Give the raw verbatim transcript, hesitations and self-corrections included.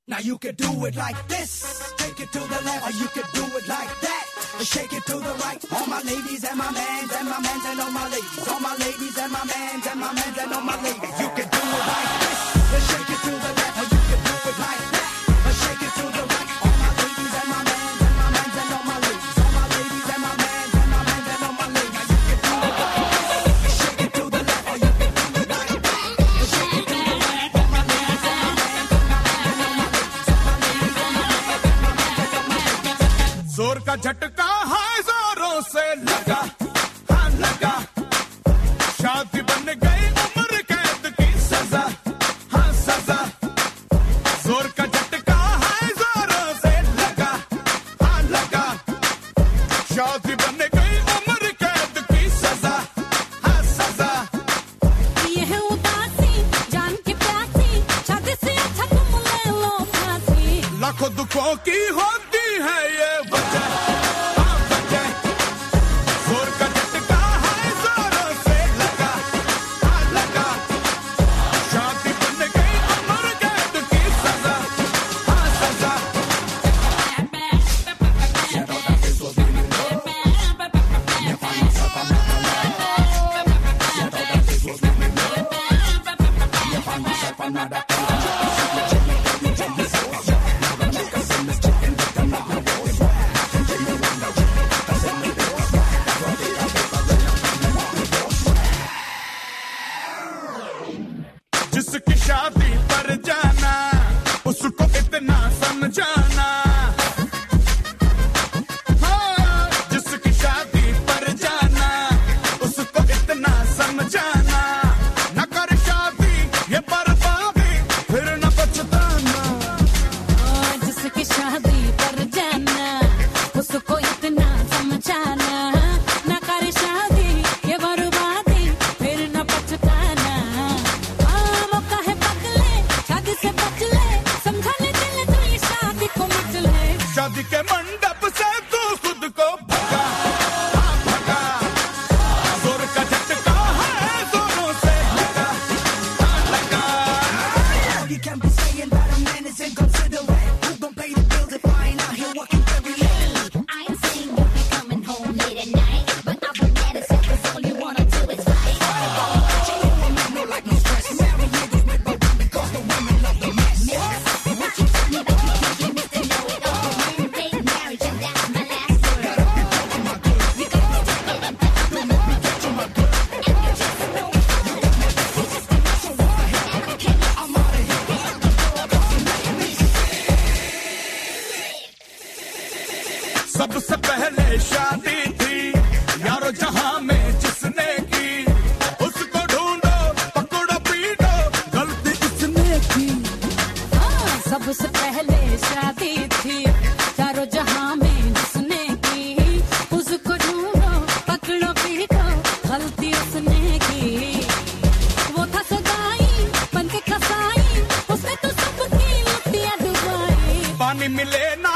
Now you can do it like this, take it to the left, or you can do it like that, shake it to the right. All my ladies and my mans and my mans and all my ladies, all my ladies and my mans and my mans and all my ladies. You can do it like this, shake it to the left, or you can do it like that, shake it to the right. All my ladies and my mans and my mans and all my ladies, all my ladies and my mans and my mans and all my ladies. You can do it like this, shake it to the left, or you can do it like that, shake it to the right. All my ladies and my mans and my mans and all my ladies, all my ladies and my mans and my mans and all my ladies. जोर का झटका हाय जोरों से लगा, हाँ लगा, शादी बन गई उम्र कैद की सजा, हाँ सजा। जोर का झटका हाय जोरों से लगा, हाँ लगा, शादी बन गई उम्र कैद की सजा, हाँ सजा। ये है उदासी जान के प्यासी, शादी से अच्छा तुम ले लो फांसी। लाखों दुखों की होती है ये वजह, हाँ वजह। जोर का झटका है जोरों से लगा, हाँ लगा, शादी बन गई उम्र कैद की सजा, हाँ सजा। जिसकी शादी पर जाना उसको इतना समझाना, हाँ, जिसकी शादी पर जाना उसको इतना समझाना, न कर शादी ये बर्बादी फिर न पछताना। जिसकी शादी पर जाना उसको इतना समझाना, ना कर शादी ये बर्बादी फिर न पछताना। हाँ, मौका है बदले शादी से बच ले, समझाने चले तो ये शादी को मिट ले। शादी के मंडप से तू खुद को भगा, हाँ भगा। जोर का झटका है जोरों से लगा, हाँ लगा। You can't be saying that a man is inconsiderate. Who gon' pay the bills if I ain't out here working very late? I ain't saying you be coming home late at night, but I've been mad as hell 'cause all you wanna do is fight. She know a man no like no stress. Marry niggas with no women 'cause the women love the mess. What you tell me that you think you Mister Know-It-All? Fake marriage and that's my last word. You got me talking about good, and you just know it. You just be my so what the heck? And I can't I'm out of here. सबसे पहले शादी थी यारो जहां में जिसने की, उसको ढूंढो पकड़ो पीटो गलती किसने की। हाँ, सबसे पहले शादी थी चारों जहां में जिसने की, उसको ढूंढो पकड़ो पीटो गलती उसने की। वो था सगाई बन के कसाई, उसने तो सबकी लुटिया डुबाई। पानी मिले ना